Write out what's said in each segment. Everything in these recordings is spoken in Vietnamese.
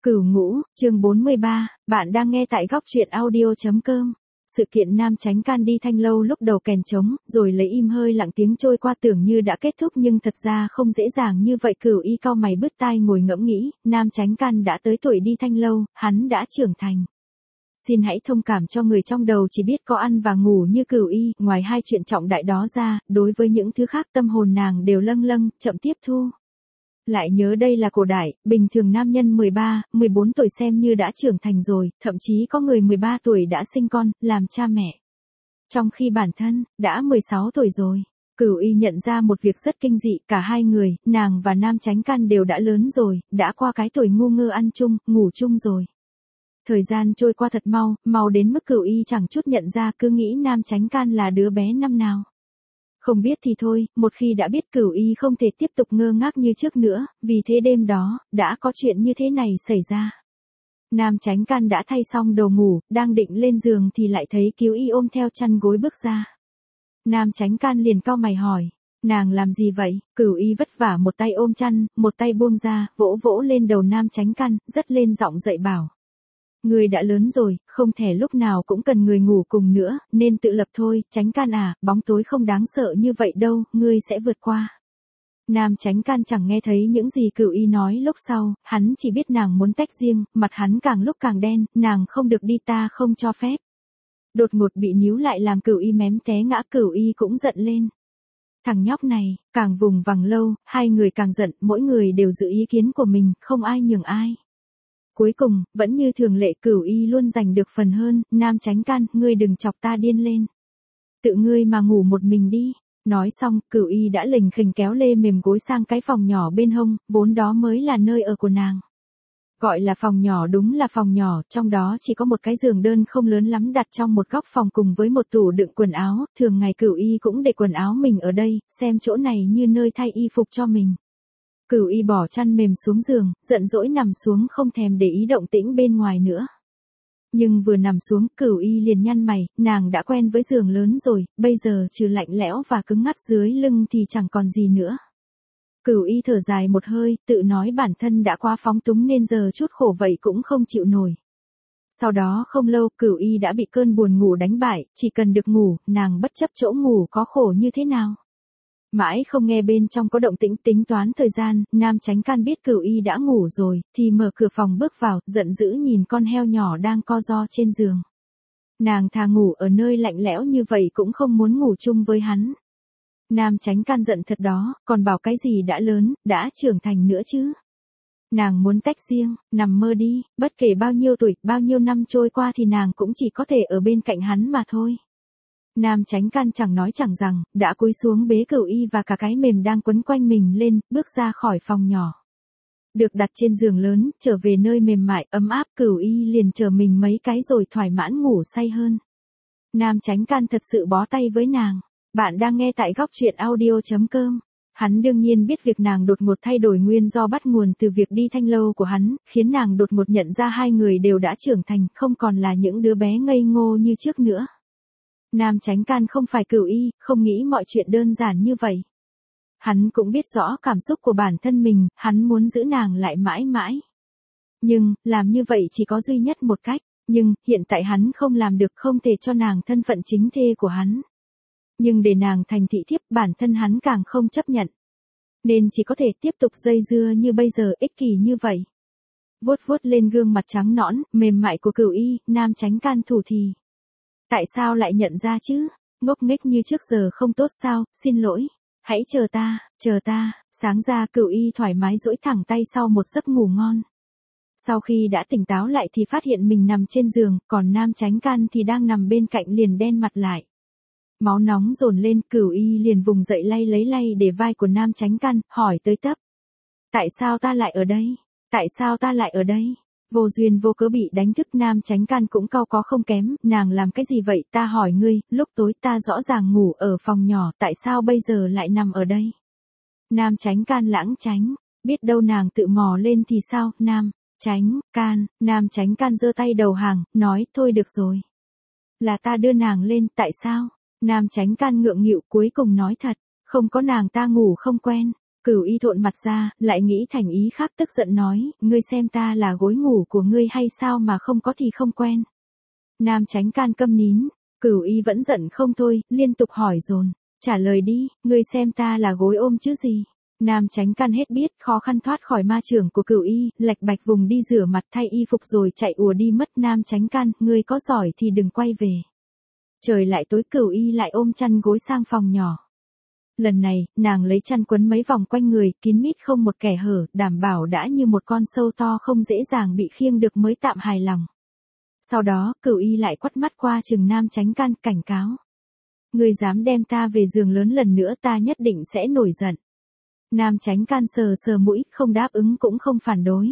Cửu Ngũ, chương 43, bạn đang nghe tại góc truyện audio.com. Sự kiện Nam Chánh Can đi Thanh Lâu lúc đầu kèn trống, rồi lấy im hơi lặng tiếng trôi qua tưởng như đã kết thúc nhưng thật ra không dễ dàng như vậy. Cửu Y cau mày bứt tai ngồi ngẫm nghĩ, Nam Chánh Can đã tới tuổi đi Thanh Lâu, hắn đã trưởng thành. Xin hãy thông cảm cho người trong đầu chỉ biết có ăn và ngủ như Cửu Y, ngoài hai chuyện trọng đại đó ra, đối với những thứ khác tâm hồn nàng đều lâng lâng, chậm tiếp thu. Lại nhớ đây là cổ đại, bình thường nam nhân 13, 14 tuổi xem như đã trưởng thành rồi, thậm chí có người 13 tuổi đã sinh con, làm cha mẹ. Trong khi bản thân, đã 16 tuổi rồi. Cửu Y nhận ra một việc rất kinh dị, cả hai người, nàng và Nam Chánh Can đều đã lớn rồi, đã qua cái tuổi ngu ngơ ăn chung, ngủ chung rồi. Thời gian trôi qua thật mau, mau đến mức Cửu Y chẳng chút nhận ra, cứ nghĩ Nam Chánh Can là đứa bé năm nào. Không biết thì thôi, một khi đã biết Cửu Y không thể tiếp tục ngơ ngác như trước nữa, vì thế đêm đó, đã có chuyện như thế này xảy ra. Nam Chánh Can đã thay xong đồ ngủ, đang định lên giường thì lại thấy Cứu Y ôm theo chăn gối bước ra. Nam Chánh Can liền cau mày hỏi, nàng làm gì vậy? Cửu Y vất vả một tay ôm chăn, một tay buông ra, vỗ vỗ lên đầu Nam Chánh Can, dất lên giọng dạy bảo. Ngươi đã lớn rồi, không thể lúc nào cũng cần người ngủ cùng nữa, nên tự lập thôi. Chánh Can à, bóng tối không đáng sợ như vậy đâu, ngươi sẽ vượt qua. Nam Chánh Can chẳng nghe thấy những gì Cửu Y nói lúc sau, hắn chỉ biết nàng muốn tách riêng, mặt hắn càng lúc càng đen, nàng không được đi, ta không cho phép. Đột ngột bị níu lại làm Cửu Y mém té ngã, Cửu Y cũng giận lên. Thằng nhóc này, càng vùng vằng lâu, hai người càng giận, mỗi người đều giữ ý kiến của mình, không ai nhường ai. Cuối cùng, vẫn như thường lệ, Cửu Y luôn giành được phần hơn. Nam Chánh Can, ngươi đừng chọc ta điên lên. Tự ngươi mà ngủ một mình đi. Nói xong, Cửu Y đã lềnh khềnh kéo lê mềm gối sang cái phòng nhỏ bên hông, vốn đó mới là nơi ở của nàng. Gọi là phòng nhỏ đúng là phòng nhỏ, trong đó chỉ có một cái giường đơn không lớn lắm đặt trong một góc phòng cùng với một tủ đựng quần áo, thường ngày Cửu Y cũng để quần áo mình ở đây, xem chỗ này như nơi thay y phục cho mình. Cửu Y bỏ chăn mềm xuống giường, giận dỗi nằm xuống không thèm để ý động tĩnh bên ngoài nữa. Nhưng vừa nằm xuống, Cửu Y liền nhăn mày, nàng đã quen với giường lớn rồi, bây giờ trừ lạnh lẽo và cứng ngắc dưới lưng thì chẳng còn gì nữa. Cửu Y thở dài một hơi, tự nói bản thân đã quá phóng túng nên giờ chút khổ vậy cũng không chịu nổi. Sau đó không lâu, Cửu Y đã bị cơn buồn ngủ đánh bại, chỉ cần được ngủ, nàng bất chấp chỗ ngủ có khổ như thế nào. Mãi không nghe bên trong có động tĩnh, tính toán thời gian, Nam Chánh Can biết Cửu Y đã ngủ rồi, thì mở cửa phòng bước vào, giận dữ nhìn con heo nhỏ đang co ro trên giường. Nàng thà ngủ ở nơi lạnh lẽo như vậy cũng không muốn ngủ chung với hắn. Nam Chánh Can giận thật đó, còn bảo cái gì đã lớn, đã trưởng thành nữa chứ. Nàng muốn tách riêng, nằm mơ đi, bất kể bao nhiêu tuổi, bao nhiêu năm trôi qua thì nàng cũng chỉ có thể ở bên cạnh hắn mà thôi. Nam Chánh Can chẳng nói chẳng rằng, đã cúi xuống bế Cửu Y và cả cái mềm đang quấn quanh mình lên, bước ra khỏi phòng nhỏ. Được đặt trên giường lớn, trở về nơi mềm mại, ấm áp, Cửu Y liền chờ mình mấy cái rồi thoải mãn ngủ say hơn. Nam Chánh Can thật sự bó tay với nàng. Bạn đang nghe tại góc truyện audio.com. Hắn đương nhiên biết việc nàng đột ngột thay đổi nguyên do bắt nguồn từ việc đi Thanh Lâu của hắn, khiến nàng đột ngột nhận ra hai người đều đã trưởng thành, không còn là những đứa bé ngây ngô như trước nữa. Nam Chánh Can không phải Cửu Y, không nghĩ mọi chuyện đơn giản như vậy. Hắn cũng biết rõ cảm xúc của bản thân mình, hắn muốn giữ nàng lại mãi mãi. Nhưng, làm như vậy chỉ có duy nhất một cách, nhưng, hiện tại hắn không làm được, không thể cho nàng thân phận chính thê của hắn. Nhưng để nàng thành thị thiếp, bản thân hắn càng không chấp nhận. Nên chỉ có thể tiếp tục dây dưa như bây giờ, ích kỷ như vậy. Vuốt vuốt lên gương mặt trắng nõn, mềm mại của Cửu Y, Nam Chánh Can thủ thì. Tại sao lại nhận ra chứ? Ngốc nghếch như trước giờ không tốt sao? Xin lỗi. Hãy chờ ta. Sáng ra Cửu Y thoải mái duỗi thẳng tay sau một giấc ngủ ngon. Sau khi đã tỉnh táo lại thì phát hiện mình nằm trên giường, còn Nam Chánh Can thì đang nằm bên cạnh liền đen mặt lại. Máu nóng dồn lên, Cửu Y liền vùng dậy lấy lay để vai của Nam Chánh Can, hỏi tới tấp. Tại sao ta lại ở đây? Vô duyên vô cớ bị đánh thức, Nam Chánh Can cũng cau có không kém, nàng làm cái gì vậy, ta hỏi ngươi, lúc tối ta rõ ràng ngủ ở phòng nhỏ, tại sao bây giờ lại nằm ở đây? Nam Chánh Can lãng tránh, biết đâu nàng tự mò lên thì sao, Nam Chánh Can giơ tay đầu hàng, nói, thôi được rồi. Là ta đưa nàng lên, tại sao? Nam Chánh Can ngượng nghịu cuối cùng nói thật, không có nàng ta ngủ không quen. Cửu Y thộn mặt ra, lại nghĩ thành ý khác tức giận nói, ngươi xem ta là gối ngủ của ngươi hay sao mà không có thì không quen. Nam Chánh Can câm nín, Cửu Y vẫn giận không thôi, liên tục hỏi dồn, trả lời đi, ngươi xem ta là gối ôm chứ gì. Nam Chánh Can hết biết, khó khăn thoát khỏi ma chưởng của Cửu Y, lạch bạch vùng đi rửa mặt thay y phục rồi chạy ùa đi mất. Nam Chánh Can, ngươi có giỏi thì đừng quay về. Trời lại tối, Cửu Y lại ôm chăn gối sang phòng nhỏ. Lần này, nàng lấy chăn quấn mấy vòng quanh người, kín mít không một kẻ hở, đảm bảo đã như một con sâu to không dễ dàng bị khiêng được mới tạm hài lòng. Sau đó, Cửu Y lại quắt mắt qua chừng Nam Chánh Can, cảnh cáo. Ngươi dám đem ta về giường lớn lần nữa, ta nhất định sẽ nổi giận. Nam Chánh Can sờ sờ mũi, không đáp ứng cũng không phản đối.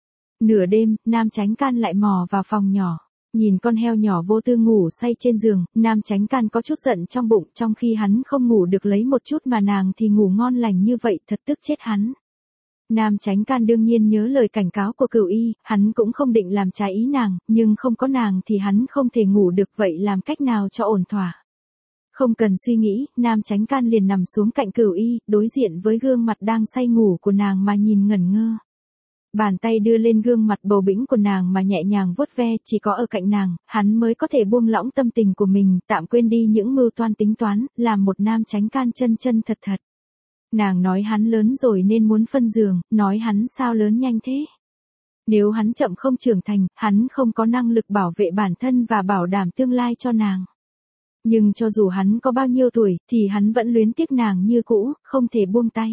Nửa đêm, Nam Chánh Can lại mò vào phòng nhỏ. Nhìn con heo nhỏ vô tư ngủ say trên giường, Nam Chánh Can có chút giận trong bụng, trong khi hắn không ngủ được lấy một chút mà nàng thì ngủ ngon lành như vậy, thật tức chết hắn. Nam Chánh Can đương nhiên nhớ lời cảnh cáo của Cửu Y, hắn cũng không định làm trái ý nàng, nhưng không có nàng thì hắn không thể ngủ được, vậy làm cách nào cho ổn thỏa. Không cần suy nghĩ, Nam Chánh Can liền nằm xuống cạnh Cửu Y, đối diện với gương mặt đang say ngủ của nàng mà nhìn ngẩn ngơ. Bàn tay đưa lên gương mặt bầu bĩnh của nàng mà nhẹ nhàng vuốt ve, chỉ có ở cạnh nàng, hắn mới có thể buông lỏng tâm tình của mình, tạm quên đi những mưu toan tính toán, làm một Nam Chánh Can chân chân thật thật. Nàng nói hắn lớn rồi nên muốn phân giường, nói hắn sao lớn nhanh thế. Nếu hắn chậm không trưởng thành, hắn không có năng lực bảo vệ bản thân và bảo đảm tương lai cho nàng. Nhưng cho dù hắn có bao nhiêu tuổi, thì hắn vẫn luyến tiếc nàng như cũ, không thể buông tay.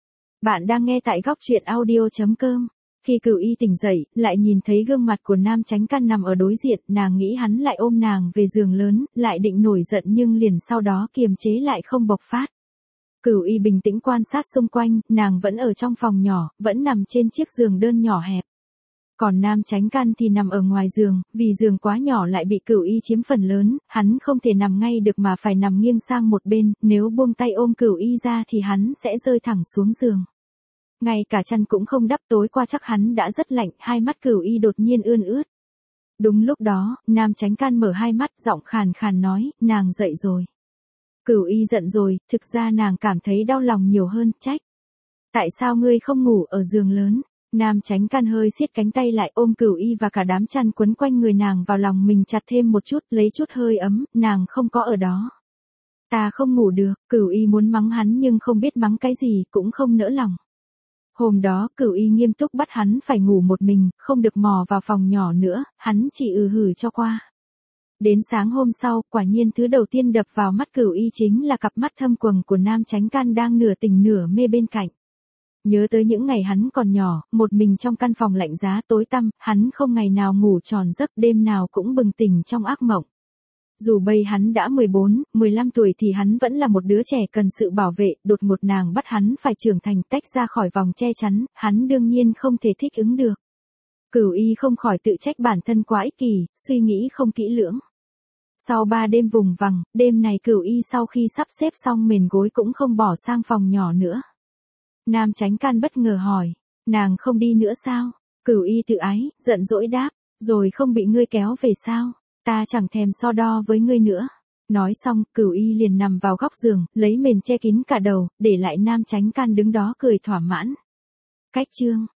Bạn đang nghe tại góc truyện audio.com. Khi Cửu Y tỉnh dậy, lại nhìn thấy gương mặt của Nam Chánh Can nằm ở đối diện, nàng nghĩ hắn lại ôm nàng về giường lớn, lại định nổi giận nhưng liền sau đó kiềm chế lại không bộc phát. Cửu Y bình tĩnh quan sát xung quanh, nàng vẫn ở trong phòng nhỏ, vẫn nằm trên chiếc giường đơn nhỏ hẹp. Còn Nam Chánh Can thì nằm ở ngoài giường, vì giường quá nhỏ lại bị Cửu Y chiếm phần lớn, hắn không thể nằm ngay được mà phải nằm nghiêng sang một bên, nếu buông tay ôm Cửu Y ra thì hắn sẽ rơi thẳng xuống giường. Ngay cả chăn cũng không đắp, tối qua chắc hắn đã rất lạnh, hai mắt Cửu Y đột nhiên ươn ướt. Đúng lúc đó, Nam Chánh Can mở hai mắt, giọng khàn khàn nói, nàng dậy rồi. Cửu Y giận rồi, thực ra nàng cảm thấy đau lòng nhiều hơn, trách. Tại sao ngươi không ngủ ở giường lớn? Nam Chánh Can hơi siết cánh tay lại ôm Cửu Y và cả đám chăn quấn quanh người nàng vào lòng mình chặt thêm một chút, lấy chút hơi ấm, nàng không có ở đó. Ta không ngủ được, Cửu Y muốn mắng hắn nhưng không biết mắng cái gì, cũng không nỡ lòng. Hôm đó, Cửu Y nghiêm túc bắt hắn phải ngủ một mình, không được mò vào phòng nhỏ nữa, hắn chỉ hử cho qua. Đến sáng hôm sau, quả nhiên thứ đầu tiên đập vào mắt Cửu Y chính là cặp mắt thâm quầng của Nam Chánh Can đang nửa tỉnh nửa mê bên cạnh. Nhớ tới những ngày hắn còn nhỏ, một mình trong căn phòng lạnh giá tối tăm, hắn không ngày nào ngủ tròn giấc, đêm nào cũng bừng tỉnh trong ác mộng. Dù bây hắn đã 14, 15 tuổi thì hắn vẫn là một đứa trẻ cần sự bảo vệ, đột ngột nàng bắt hắn phải trưởng thành, tách ra khỏi vòng che chắn, hắn đương nhiên không thể thích ứng được. Cửu Y không khỏi tự trách bản thân quá ích kỷ, suy nghĩ không kỹ lưỡng. Sau 3 đêm vùng vằng, đêm này Cửu Y sau khi sắp xếp xong mền gối cũng không bỏ sang phòng nhỏ nữa. Nam Chánh Can bất ngờ hỏi, nàng không đi nữa sao? Cửu Y tự ái, giận dỗi đáp, rồi không bị ngươi kéo về sao? Ta chẳng thèm so đo với ngươi nữa. Nói xong, Cửu Y liền nằm vào góc giường, lấy mền che kín cả đầu, để lại Nam Chánh Can đứng đó cười thỏa mãn. Cách chương